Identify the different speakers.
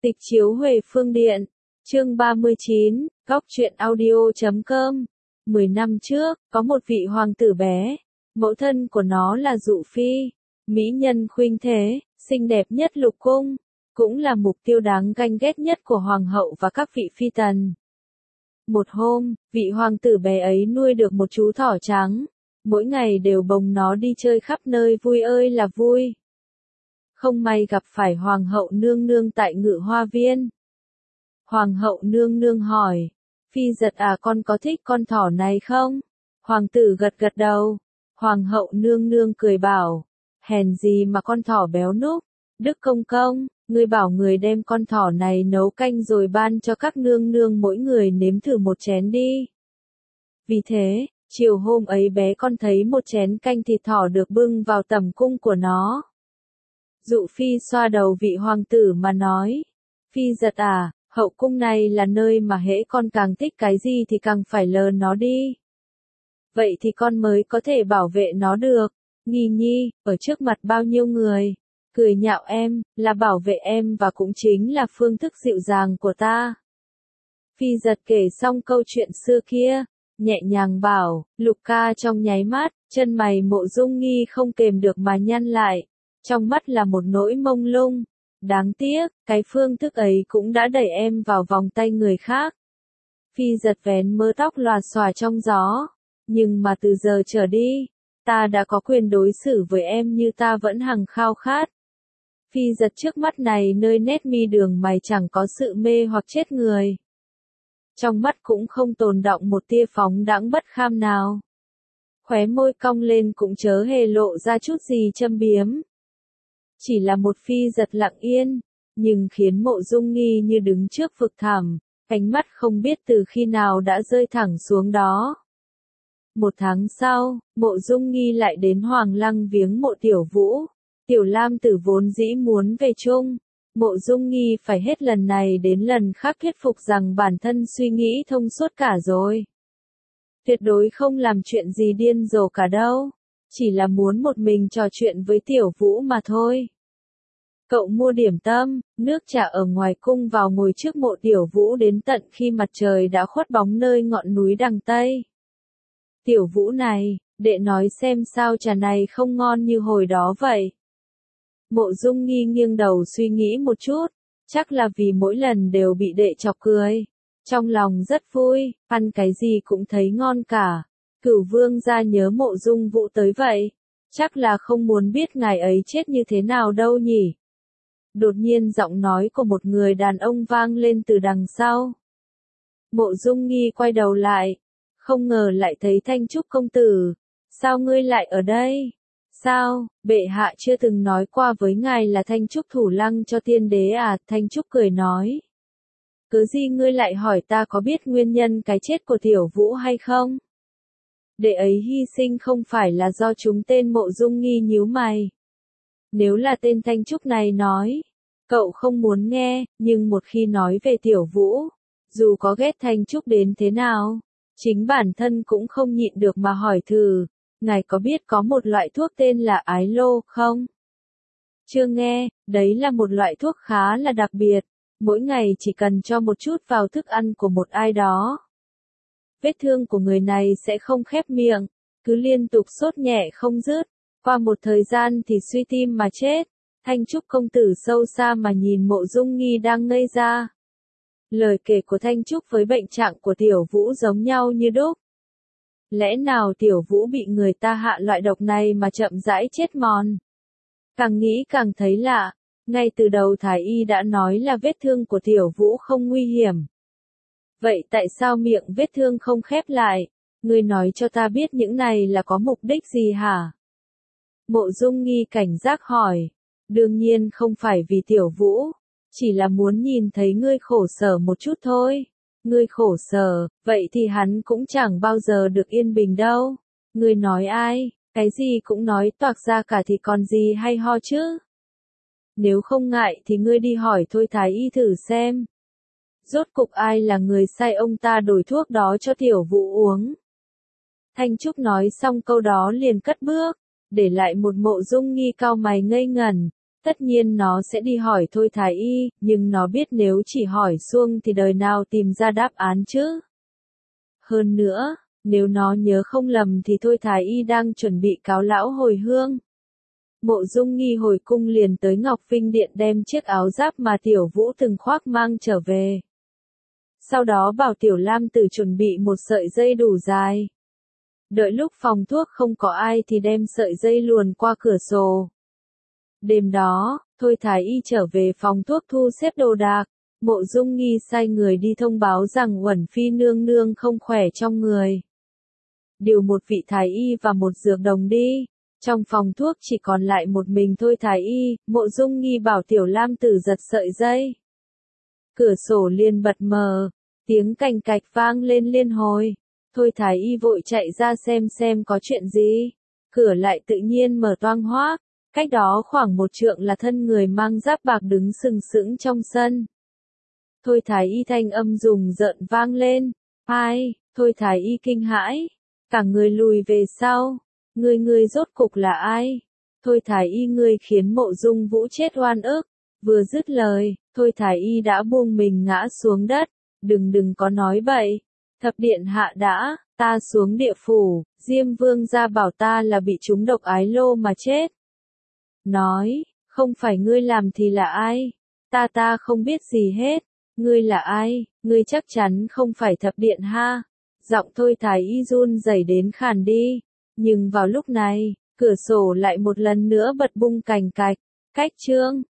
Speaker 1: Tịch chiếu Huệ Phương Điện, chương 39, góc truyện audio.com. 10 năm trước, có một vị hoàng tử bé, mẫu thân của nó là Dụ Phi, mỹ nhân khuynh thế, xinh đẹp nhất lục cung, cũng là mục tiêu đáng ganh ghét nhất của hoàng hậu và các vị phi tần. Một hôm, vị hoàng tử bé ấy nuôi được một chú thỏ trắng, mỗi ngày đều bồng nó đi chơi khắp nơi vui ơi là vui. Không may gặp phải hoàng hậu nương nương tại Ngự Hoa Viên. Hoàng hậu nương nương hỏi, Phi Giật à, con có thích con thỏ này không? Hoàng tử gật gật đầu. Hoàng hậu nương nương cười bảo, hèn gì mà con thỏ béo núc, Đức công công, ngươi bảo người đem con thỏ này nấu canh rồi ban cho các nương nương mỗi người nếm thử một chén đi. Vì thế, chiều hôm ấy bé con thấy một chén canh thịt thỏ được bưng vào tầm cung của nó. Dụ Phi xoa đầu vị hoàng tử mà nói, Phi Giật à, hậu cung này là nơi mà hễ con càng thích cái gì thì càng phải lờ nó đi. Vậy thì con mới có thể bảo vệ nó được. Nghi nhi, ở trước mặt bao nhiêu người, cười nhạo em, là bảo vệ em và cũng chính là phương thức dịu dàng của ta. Phi Giật kể xong câu chuyện xưa kia, nhẹ nhàng bảo, Lục ca trong nháy mắt, chân mày Mộ Dung Nghi không kềm được mà nhăn lại, trong mắt là một nỗi mông lung. Đáng tiếc, cái phương thức ấy cũng đã đẩy em vào vòng tay người khác. Phi Giật vén mớ tóc lòa xòa trong gió, nhưng mà từ giờ trở đi, ta đã có quyền đối xử với em như ta vẫn hằng khao khát. Phi Giật trước mắt này nơi nét mi đường mày chẳng có sự mê hoặc chết người. Trong mắt cũng không tồn đọng một tia phóng đãng bất kham nào. Khóe môi cong lên cũng chớ hề lộ ra chút gì châm biếm. Chỉ là một Phi Giật lặng yên, nhưng khiến Mộ Dung Nghi như đứng trước vực thẳm, ánh mắt không biết từ khi nào đã rơi thẳng xuống đó. Một tháng sau, Mộ Dung Nghi lại đến Hoàng Lăng viếng Mộ Tiểu Vũ. Tiểu Lam Tử vốn dĩ muốn về chung, Mộ Dung Nghi phải hết lần này đến lần khác thuyết phục rằng bản thân suy nghĩ thông suốt cả rồi. Tuyệt đối không làm chuyện gì điên rồ cả đâu, chỉ là muốn một mình trò chuyện với Tiểu Vũ mà thôi. Cậu mua điểm tâm, nước trà ở ngoài cung vào ngồi trước Mộ Tiểu Vũ đến tận khi mặt trời đã khuất bóng nơi ngọn núi đằng Tây. Tiểu Vũ này, đệ nói xem sao trà này không ngon như hồi đó vậy. Mộ Dung Nghi nghiêng đầu suy nghĩ một chút, chắc là vì mỗi lần đều bị đệ chọc cười. Trong lòng rất vui, ăn cái gì cũng thấy ngon cả. Cửu vương gia nhớ Mộ Dung Vũ tới vậy, chắc là không muốn biết ngài ấy chết như thế nào đâu nhỉ. Đột nhiên giọng nói của một người đàn ông vang lên từ đằng sau. Mộ Dung Nghi quay đầu lại, không ngờ lại thấy Thanh Trúc công tử. Sao ngươi lại ở đây? Sao, bệ hạ chưa từng nói qua với ngài là Thanh Trúc thủ lăng cho tiên đế à? Thanh Trúc cười nói. Cớ gì ngươi lại hỏi ta có biết nguyên nhân cái chết của Tiểu Vũ hay không? Đệ ấy hy sinh không phải là do chúng tên. Mộ Dung Nghi nhíu mày. Nếu là tên Thanh Trúc này nói, cậu không muốn nghe, nhưng một khi nói về Tiểu Vũ, dù có ghét Thanh Trúc đến thế nào, chính bản thân cũng không nhịn được mà hỏi thử, ngài có biết có một loại thuốc tên là ái lô không? Chưa nghe, đấy là một loại thuốc khá là đặc biệt, mỗi ngày chỉ cần cho một chút vào thức ăn của một ai đó. Vết thương của người này sẽ không khép miệng, cứ liên tục sốt nhẹ không dứt, qua một thời gian thì suy tim mà chết. Thanh Trúc công tử sâu xa mà nhìn Mộ Dung Nghi đang ngây ra. Lời kể của Thanh Trúc với bệnh trạng của Tiểu Vũ giống nhau như đúc. Lẽ nào Tiểu Vũ bị người ta hạ loại độc này mà chậm rãi chết mòn? Càng nghĩ càng thấy lạ, ngay từ đầu Thái Y đã nói là vết thương của Tiểu Vũ không nguy hiểm. Vậy tại sao miệng vết thương không khép lại? Ngươi nói cho ta biết những này là có mục đích gì hả? Mộ Dung Nghi cảnh giác hỏi. Đương nhiên không phải vì Tiểu Vũ, chỉ là muốn nhìn thấy ngươi khổ sở một chút thôi. Ngươi khổ sở, vậy thì hắn cũng chẳng bao giờ được yên bình đâu. Ngươi nói ai, cái gì cũng nói toạc ra cả thì còn gì hay ho chứ. Nếu không ngại thì ngươi đi hỏi thôi Thái Y thử xem. Rốt cục ai là người sai ông ta đổi thuốc đó cho Tiểu Vũ uống. Thanh Trúc nói xong câu đó liền cất bước, để lại một Mộ Dung Nghi cau mày ngây ngẩn. Tất nhiên nó sẽ đi hỏi Thôi Thái Y, nhưng nó biết nếu chỉ hỏi suông thì đời nào tìm ra đáp án chứ. Hơn nữa, nếu nó nhớ không lầm thì Thôi Thái Y đang chuẩn bị cáo lão hồi hương. Mộ Dung Nghi hồi cung liền tới Ngọc Vinh Điện đem chiếc áo giáp mà Tiểu Vũ từng khoác mang trở về. Sau đó bảo Tiểu Lam Tử chuẩn bị một sợi dây đủ dài. Đợi lúc phòng thuốc không có ai thì đem sợi dây luồn qua cửa sổ. Đêm đó, Thôi Thái Y trở về phòng thuốc thu xếp đồ đạc. Mộ Dung Nghi sai người đi thông báo rằng Uẩn Phi nương nương không khỏe trong người. Điều một vị Thái Y và một dược đồng đi. Trong phòng thuốc chỉ còn lại một mình Thôi Thái Y, Mộ Dung Nghi bảo Tiểu Lam Tử giật sợi dây. Cửa sổ liền bật mở, tiếng cành cạch vang lên liên hồi. Thôi Thái Y vội chạy ra xem có chuyện gì. Cửa lại tự nhiên mở toang hoác, cách đó khoảng 1 trượng là thân người mang giáp bạc đứng sừng sững trong sân. Thôi Thái Y thanh âm rùng rợn vang lên. Ai? Thôi Thái Y kinh hãi, cả người lùi về sau. Ngươi rốt cục là ai? Thôi Thái Y ngươi khiến Mộ Dung Vũ chết oan ức. Vừa dứt lời, Thôi Thái Y đã buông mình ngã xuống đất. Đừng có nói bậy. Thập điện hạ đã, ta xuống địa phủ, Diêm Vương gia bảo ta là bị trúng độc ái lô mà chết. Nói, không phải ngươi làm thì là ai? Ta không biết gì hết. Ngươi là ai? Ngươi chắc chắn không phải thập điện ha. Giọng Thôi Thái Y run rẩy đến khàn đi. Nhưng vào lúc này, cửa sổ lại một lần nữa bật bung cành cạch. Cách chương